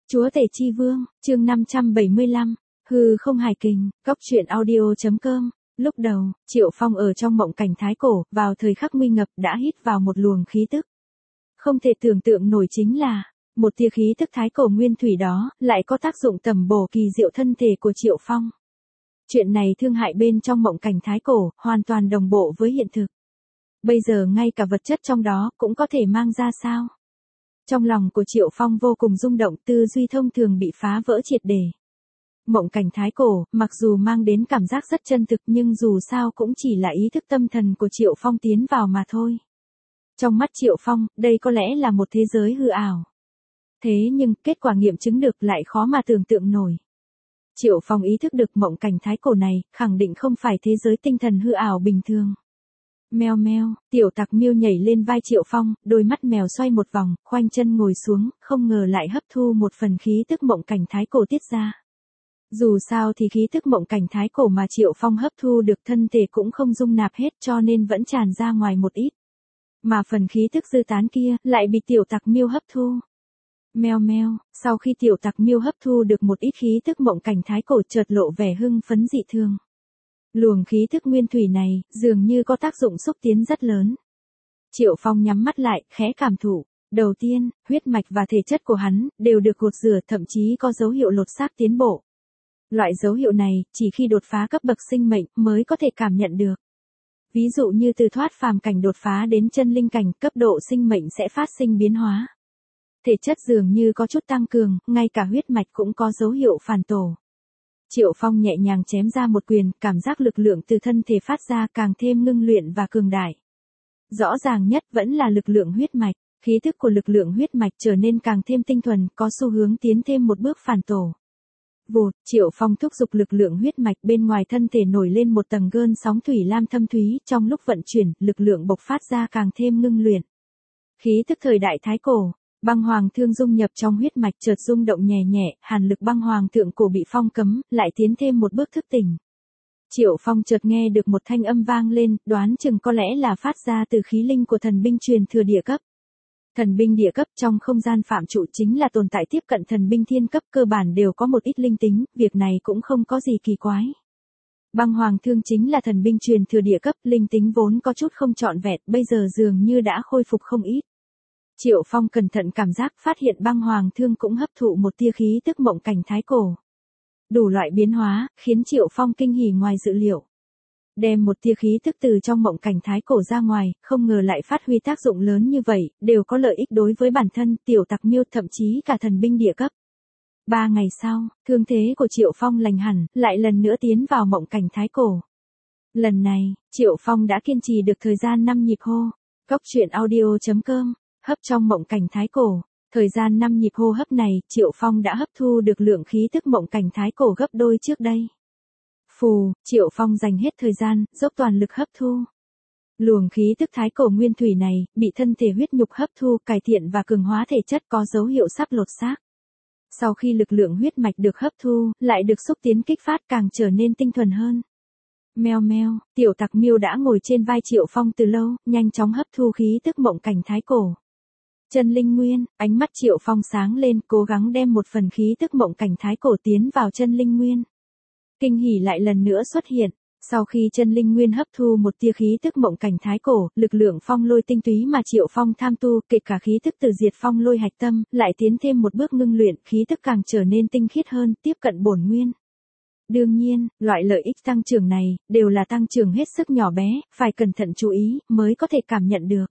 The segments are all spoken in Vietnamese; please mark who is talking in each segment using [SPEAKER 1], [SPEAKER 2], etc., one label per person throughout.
[SPEAKER 1] Chúa Tể Chi Vương, chương 575, hư không hài kình, góc truyện audio.com. Lúc đầu, Triệu Phong ở trong mộng cảnh thái cổ, vào thời khắc nguy ngập đã hít vào một luồng khí tức. Không thể tưởng tượng nổi chính là, một tia khí tức thái cổ nguyên thủy đó, lại có tác dụng tầm bổ kỳ diệu thân thể của Triệu Phong. Chuyện này thương hại bên trong mộng cảnh thái cổ, hoàn toàn đồng bộ với hiện thực. Bây giờ ngay cả vật chất trong đó cũng có thể mang ra sao? Trong lòng của Triệu Phong vô cùng rung động, tư duy thông thường bị phá vỡ triệt để. Mộng cảnh thái cổ, mặc dù mang đến cảm giác rất chân thực nhưng dù sao cũng chỉ là ý thức tâm thần của Triệu Phong tiến vào mà thôi. Trong mắt Triệu Phong, đây có lẽ là một thế giới hư ảo. Thế nhưng, kết quả nghiệm chứng được lại khó mà tưởng tượng nổi. Triệu Phong ý thức được mộng cảnh thái cổ này, khẳng định không phải thế giới tinh thần hư ảo bình thường. Meo meo, tiểu tặc miêu nhảy lên vai Triệu Phong, đôi mắt mèo xoay một vòng, khoanh chân ngồi xuống, không ngờ lại hấp thu một phần khí tức mộng cảnh thái cổ tiết ra. Dù sao thì khí tức mộng cảnh thái cổ mà Triệu Phong hấp thu được thân thể cũng không dung nạp hết cho nên vẫn tràn ra ngoài một ít. Mà phần khí tức dư tán kia, lại bị tiểu tặc miêu hấp thu. Meo meo, sau khi tiểu tặc miêu hấp thu được một ít khí tức mộng cảnh thái cổ chợt lộ vẻ hưng phấn dị thường. Luồng khí thức nguyên thủy này, dường như có tác dụng xúc tiến rất lớn. Triệu Phong nhắm mắt lại, khẽ cảm thụ. Đầu tiên, huyết mạch và thể chất của hắn, đều được gột rửa thậm chí có dấu hiệu lột xác tiến bộ. Loại dấu hiệu này, chỉ khi đột phá cấp bậc sinh mệnh, mới có thể cảm nhận được. Ví dụ như từ thoát phàm cảnh đột phá đến chân linh cảnh, cấp độ sinh mệnh sẽ phát sinh biến hóa. Thể chất dường như có chút tăng cường, ngay cả huyết mạch cũng có dấu hiệu phản tổ. Triệu Phong nhẹ nhàng chém ra một quyền, cảm giác lực lượng từ thân thể phát ra càng thêm ngưng luyện và cường đại. Rõ ràng nhất vẫn là lực lượng huyết mạch, khí thức của lực lượng huyết mạch trở nên càng thêm tinh thuần, có xu hướng tiến thêm một bước phản tổ. Vụt, Triệu Phong thúc giục lực lượng huyết mạch bên ngoài thân thể nổi lên một tầng gơn sóng thủy lam thâm thúy, trong lúc vận chuyển, lực lượng bộc phát ra càng thêm ngưng luyện. Khí thức thời đại thái cổ. Băng hoàng thương dung nhập trong huyết mạch chợt rung động nhẹ nhẹ, hàn lực băng hoàng thượng cổ bị phong cấm, lại tiến thêm một bước thức tỉnh. Triệu Phong chợt nghe được một thanh âm vang lên, đoán chừng có lẽ là phát ra từ khí linh của thần binh truyền thừa địa cấp. Thần binh địa cấp trong không gian phạm trụ chính là tồn tại tiếp cận thần binh thiên cấp, cơ bản đều có một ít linh tính, việc này cũng không có gì kỳ quái. Băng hoàng thương chính là thần binh truyền thừa địa cấp, linh tính vốn có chút không trọn vẹn, bây giờ dường như đã khôi phục không ít. Triệu Phong cẩn thận cảm giác phát hiện băng hoàng thương cũng hấp thụ một tia khí tức mộng cảnh thái cổ. Đủ loại biến hóa, khiến Triệu Phong kinh hỉ ngoài dự liệu. Đem một tia khí tức từ trong mộng cảnh thái cổ ra ngoài, không ngờ lại phát huy tác dụng lớn như vậy, đều có lợi ích đối với bản thân, tiểu tặc miêu thậm chí cả thần binh địa cấp. 3 ngày sau, thương thế của Triệu Phong lành hẳn, lại lần nữa tiến vào mộng cảnh thái cổ. Lần này, Triệu Phong đã kiên trì được thời gian 5 nhịp hô. Góc truyện audio.com. Hấp trong mộng cảnh thái cổ, thời gian 5 nhịp hô hấp này, Triệu Phong đã hấp thu được lượng khí tức mộng cảnh thái cổ gấp đôi trước đây. Phù, Triệu Phong dành hết thời gian, dốc toàn lực hấp thu. Luồng khí tức thái cổ nguyên thủy này, bị thân thể huyết nhục hấp thu, cải thiện và cường hóa thể chất có dấu hiệu sắp lột xác. Sau khi lực lượng huyết mạch được hấp thu, lại được xúc tiến kích phát càng trở nên tinh thuần hơn. Meo meo, tiểu tặc miêu đã ngồi trên vai Triệu Phong từ lâu, nhanh chóng hấp thu khí tức mộng cảnh thái cổ. Chân linh nguyên, ánh mắt Triệu Phong sáng lên, cố gắng đem một phần khí tức mộng cảnh thái cổ tiến vào chân linh nguyên. Kinh hỉ lại lần nữa xuất hiện, sau khi chân linh nguyên hấp thu một tia khí tức mộng cảnh thái cổ, lực lượng phong lôi tinh túy mà Triệu Phong tham tu, kể cả khí tức từ diệt phong lôi hạch tâm, lại tiến thêm một bước ngưng luyện, khí tức càng trở nên tinh khiết hơn, tiếp cận bổn nguyên. Đương nhiên, loại lợi ích tăng trưởng này, đều là tăng trưởng hết sức nhỏ bé, phải cẩn thận chú ý, mới có thể cảm nhận được.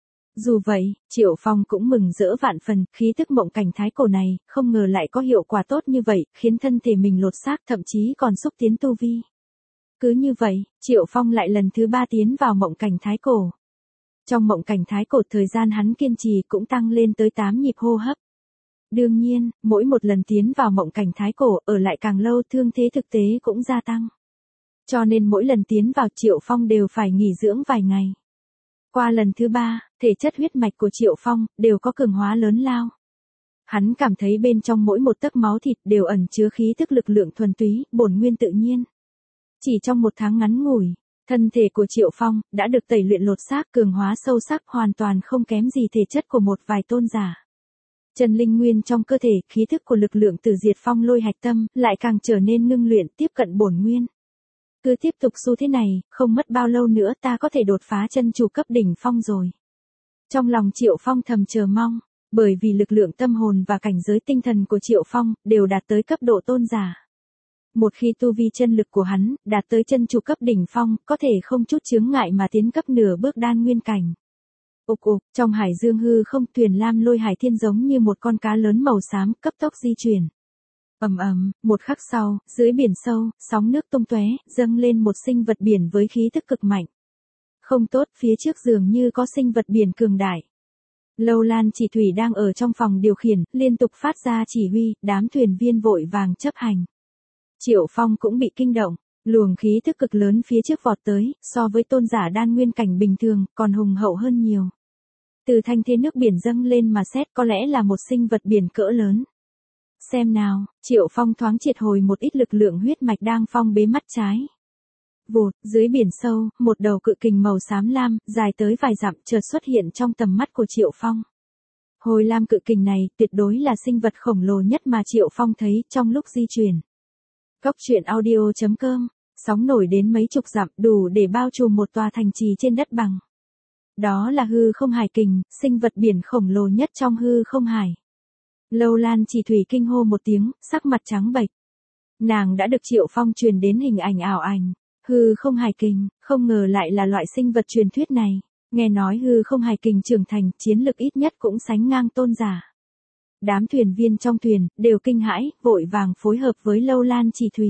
[SPEAKER 1] Dù vậy, Triệu Phong cũng mừng rỡ vạn phần, khí tức mộng cảnh thái cổ này, không ngờ lại có hiệu quả tốt như vậy, khiến thân thể mình lột xác thậm chí còn xúc tiến tu vi. Cứ như vậy, Triệu Phong lại lần thứ 3 tiến vào mộng cảnh thái cổ. Trong mộng cảnh thái cổ thời gian hắn kiên trì cũng tăng lên tới 8 nhịp hô hấp. Đương nhiên, mỗi một lần tiến vào mộng cảnh thái cổ ở lại càng lâu thương thế thực tế cũng gia tăng. Cho nên mỗi lần tiến vào Triệu Phong đều phải nghỉ dưỡng vài ngày. Qua lần thứ 3, thể chất huyết mạch của Triệu Phong đều có cường hóa lớn lao. Hắn cảm thấy bên trong mỗi một tấc máu thịt đều ẩn chứa khí tức lực lượng thuần túy, bổn nguyên tự nhiên. Chỉ trong một tháng ngắn ngủi, thân thể của Triệu Phong đã được tẩy luyện lột xác cường hóa sâu sắc hoàn toàn không kém gì thể chất của một vài tôn giả. Chân linh nguyên trong cơ thể, khí thức của lực lượng tử diệt phong lôi hạch tâm, lại càng trở nên ngưng luyện tiếp cận bổn nguyên. Cứ tiếp tục xu thế này, không mất bao lâu nữa ta có thể đột phá chân chủ cấp đỉnh phong rồi. Trong lòng Triệu Phong thầm chờ mong, bởi vì lực lượng tâm hồn và cảnh giới tinh thần của Triệu Phong đều đạt tới cấp độ tôn giả. Một khi tu vi chân lực của hắn đạt tới chân chủ cấp đỉnh phong, có thể không chút chướng ngại mà tiến cấp nửa bước đan nguyên cảnh. Ục ục, trong hải dương hư không, thuyền lam lôi hải thiên giống như một con cá lớn màu xám cấp tốc di chuyển. Ầm ầm, một khắc sau, dưới biển sâu, sóng nước tung tóe, dâng lên một sinh vật biển với khí tức cực mạnh. Không tốt, phía trước dường như có sinh vật biển cường đại. Lâu Lan Chỉ Thủy đang ở trong phòng điều khiển, liên tục phát ra chỉ huy, đám thuyền viên vội vàng chấp hành. Triệu Phong cũng bị kinh động, luồng khí thức cực lớn phía trước vọt tới, so với tôn giả đan nguyên cảnh bình thường, còn hùng hậu hơn nhiều. Từ thanh thế nước biển dâng lên mà xét, có lẽ là một sinh vật biển cỡ lớn. Xem nào, Triệu Phong thoáng triệt hồi một ít lực lượng huyết mạch đang phong bế mắt trái. Vụt, dưới biển sâu, một đầu cự kình màu xám lam, dài tới vài dặm chợt xuất hiện trong tầm mắt của Triệu Phong. Hồi lam cự kình này, tuyệt đối là sinh vật khổng lồ nhất mà Triệu Phong thấy trong lúc di chuyển. Cốc truyện audio.com, sóng nổi đến mấy chục dặm, đủ để bao trùm một tòa thành trì trên đất bằng. Đó là hư không hải kình, sinh vật biển khổng lồ nhất trong hư không hải. Lâu Lan Chỉ Thủy kinh hô một tiếng, sắc mặt trắng bệch. Nàng đã được Triệu Phong truyền đến hình ảnh ảo ảnh. Hư không hải kình, không ngờ lại là loại sinh vật truyền thuyết này. Nghe nói hư không hải kình trưởng thành, chiến lực ít nhất cũng sánh ngang tôn giả. Đám thuyền viên trong thuyền, đều kinh hãi, vội vàng phối hợp với Lâu Lan Chỉ Thủy.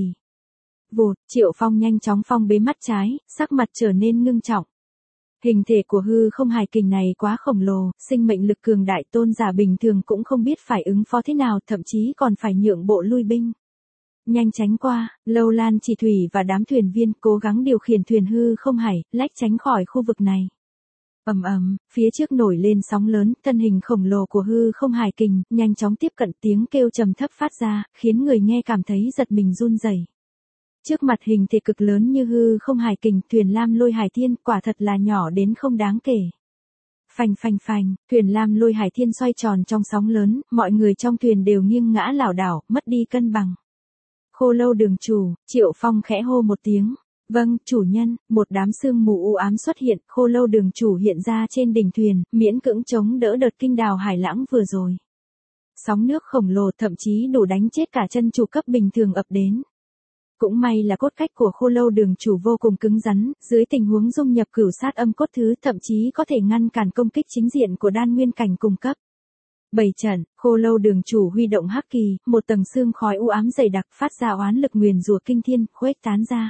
[SPEAKER 1] Vụt, Triệu Phong nhanh chóng phong bế mắt trái, sắc mặt trở nên ngưng trọng. Hình thể của hư không hải kình này quá khổng lồ, sinh mệnh lực cường đại, tôn giả bình thường cũng không biết phải ứng phó thế nào, thậm chí còn phải nhượng bộ lui binh. Nhanh tránh qua, Lâu Lan Chỉ Thủy và đám thuyền viên cố gắng điều khiển thuyền hư không hải, lách tránh khỏi khu vực này. Ầm ầm, phía trước nổi lên sóng lớn, thân hình khổng lồ của hư không hải kình, nhanh chóng tiếp cận, tiếng kêu trầm thấp phát ra, khiến người nghe cảm thấy giật mình run rẩy. Trước mặt hình thể cực lớn như hư không hải kình, thuyền lam lôi hải thiên, quả thật là nhỏ đến không đáng kể. Phành phành phành, thuyền lam lôi hải thiên xoay tròn trong sóng lớn, mọi người trong thuyền đều nghiêng ngã lảo đảo, mất đi cân bằng. Khô Lâu đường chủ, Triệu Phong khẽ hô một tiếng. Vâng, chủ nhân, một đám sương mù u ám xuất hiện, Khô Lâu đường chủ hiện ra trên đỉnh thuyền, miễn cưỡng chống đỡ đợt kinh đào hải lãng vừa rồi. Sóng nước khổng lồ thậm chí đủ đánh chết cả chân chủ cấp bình thường ập đến. Cũng may là cốt cách của Khô Lâu đường chủ vô cùng cứng rắn, dưới tình huống dung nhập cửu sát âm cốt thứ thậm chí có thể ngăn cản công kích chính diện của đan nguyên cảnh cung cấp. Bày trận, Khô Lâu đường chủ huy động hắc kỳ, một tầng sương khói u ám dày đặc phát ra oán lực nguyền rủa kinh thiên, khuếch tán ra.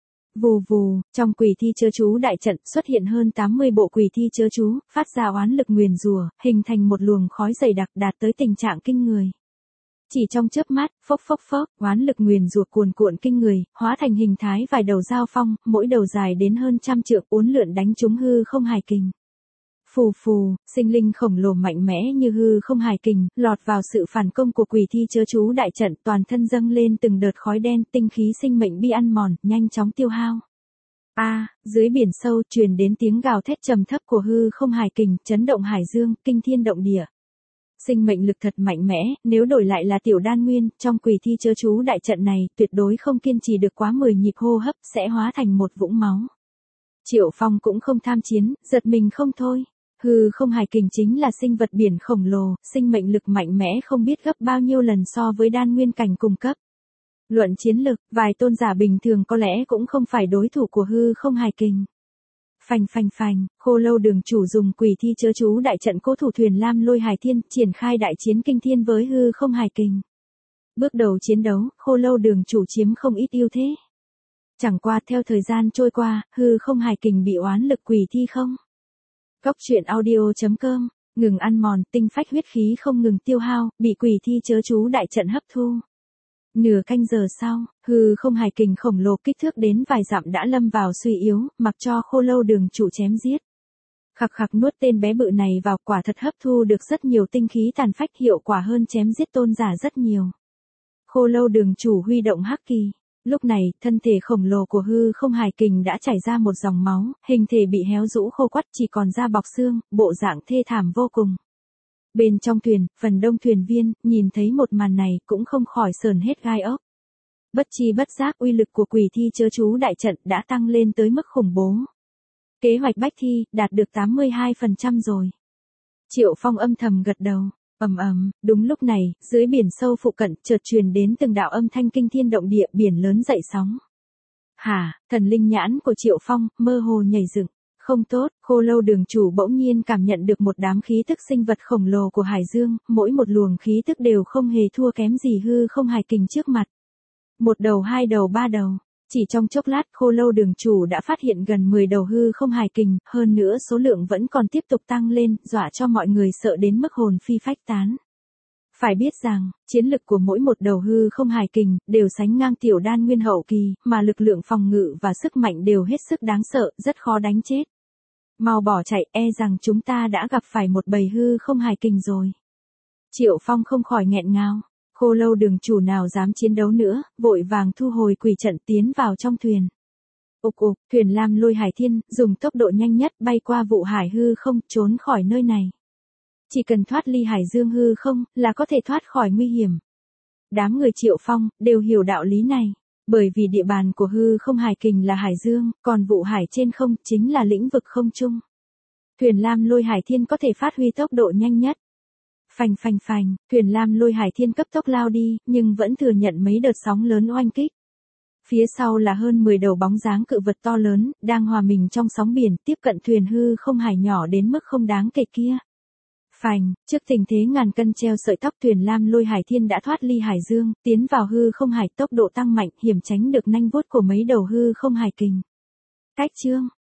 [SPEAKER 1] Vù vù, trong quỷ thi chớ chú đại trận xuất hiện hơn 80 bộ quỷ thi chớ chú, phát ra oán lực nguyền rủa, hình thành một luồng khói dày đặc đạt tới tình trạng kinh người. Chỉ trong chớp mắt, phốc phốc phốc, oán lực nguyền rủa cuồn cuộn kinh người, hóa thành hình thái vài đầu dao phong, mỗi đầu dài đến hơn trăm trượng, uốn lượn đánh trúng hư không hải kình. Phù phù, sinh linh khổng lồ mạnh mẽ như hư không hải kình, lọt vào sự phản công của quỷ thi chớ chú đại trận, toàn thân dâng lên từng đợt khói đen, tinh khí sinh mệnh bị ăn mòn, nhanh chóng tiêu hao. Dưới biển sâu truyền đến tiếng gào thét trầm thấp của hư không hải kình, chấn động hải dương, kinh thiên động địa. Sinh mệnh lực thật mạnh mẽ, nếu đổi lại là tiểu đan nguyên, trong quỷ thi chớ chú đại trận này, tuyệt đối không kiên trì được quá 10 nhịp hô hấp, sẽ hóa thành một vũng máu. Triệu Phong cũng không tham chiến, giật mình không thôi. Hư không hải kình chính là sinh vật biển khổng lồ, sinh mệnh lực mạnh mẽ không biết gấp bao nhiêu lần so với đan nguyên cảnh cung cấp. Luận chiến lực, vài tôn giả bình thường có lẽ cũng không phải đối thủ của hư không hải kình. Phành phành phành, Khô Lâu đường chủ dùng quỷ thi chớ chú đại trận cố thủ thuyền lam lôi hải thiên, triển khai đại chiến kinh thiên với hư không hải kình. Bước đầu chiến đấu, Khô Lâu đường chủ chiếm không ít ưu thế. Chẳng qua theo thời gian trôi qua, hư không hải kình bị oán lực quỷ thi không. Cốc truyện audio.com, ngừng ăn mòn, tinh phách huyết khí không ngừng tiêu hao, bị quỷ thi chớ chú đại trận hấp thu. Nửa canh giờ sau, hư không hải kình khổng lồ kích thước đến vài dặm đã lâm vào suy yếu, mặc cho Khô Lâu đường chủ chém giết. Khặc khặc nuốt tên bé bự này vào, quả thật hấp thu được rất nhiều tinh khí tàn phách, hiệu quả hơn chém giết tôn giả rất nhiều. Khô Lâu đường chủ huy động hắc kỳ. Lúc này, thân thể khổng lồ của hư không hải kình đã chảy ra một dòng máu, hình thể bị héo rũ khô quắt, chỉ còn da bọc xương, bộ dạng thê thảm vô cùng. Bên trong thuyền, phần đông thuyền viên, nhìn thấy một màn này cũng không khỏi sờn hết gai ốc. Bất chi bất giác uy lực của quỷ thi chớ chú đại trận đã tăng lên tới mức khủng bố. Kế hoạch bách thi, đạt được 82% rồi. Triệu Phong âm thầm gật đầu. Đúng lúc này, dưới biển sâu phụ cận, chợt truyền đến từng đạo âm thanh kinh thiên động địa, biển lớn dậy sóng. Hả, thần linh nhãn của Triệu Phong, mơ hồ nhảy dựng. Không tốt, Khô Lâu đường chủ bỗng nhiên cảm nhận được một đám khí tức sinh vật khổng lồ của Hải Dương, mỗi một luồng khí tức đều không hề thua kém gì hư không hải kình trước mặt. Một đầu, hai đầu, ba đầu. Chỉ trong chốc lát Khô Lâu đường chủ đã phát hiện gần 10 đầu hư không hải kình, hơn nữa số lượng vẫn còn tiếp tục tăng lên, dọa cho mọi người sợ đến mức hồn phi phách tán. Phải biết rằng, chiến lực của mỗi một đầu hư không hải kình, đều sánh ngang tiểu đan nguyên hậu kỳ, mà lực lượng phòng ngự và sức mạnh đều hết sức đáng sợ, rất khó đánh chết. Mau bỏ chạy, e rằng chúng ta đã gặp phải một bầy hư không hải kình rồi. Triệu Phong không khỏi nghẹn ngào. Khô Lâu đường chủ nào dám chiến đấu nữa, vội vàng thu hồi quỷ trận tiến vào trong thuyền. Thuyền Lam Lôi Hải Thiên, dùng tốc độ nhanh nhất bay qua vụ hải hư không, trốn khỏi nơi này. Chỉ cần thoát ly Hải Dương hư không, là có thể thoát khỏi nguy hiểm. Đám người Triệu Phong, đều hiểu đạo lý này. Bởi vì địa bàn của hư không hải kình là Hải Dương, còn vụ hải trên không, chính là lĩnh vực không trung. Thuyền Lam Lôi Hải Thiên có thể phát huy tốc độ nhanh nhất. Phanh, thuyền Lam Lôi Hải Thiên cấp tốc lao đi, nhưng vẫn thừa nhận mấy đợt sóng lớn oanh kích. Phía sau là hơn 10 đầu bóng dáng cự vật to lớn, đang hòa mình trong sóng biển, tiếp cận thuyền hư không hải nhỏ đến mức không đáng kể kia. Trước tình thế ngàn cân treo sợi tóc, thuyền Lam Lôi Hải Thiên đã thoát ly Hải Dương, tiến vào hư không hải, tốc độ tăng mạnh, hiểm tránh được nanh vuốt của mấy đầu hư không hải kình. Cách chương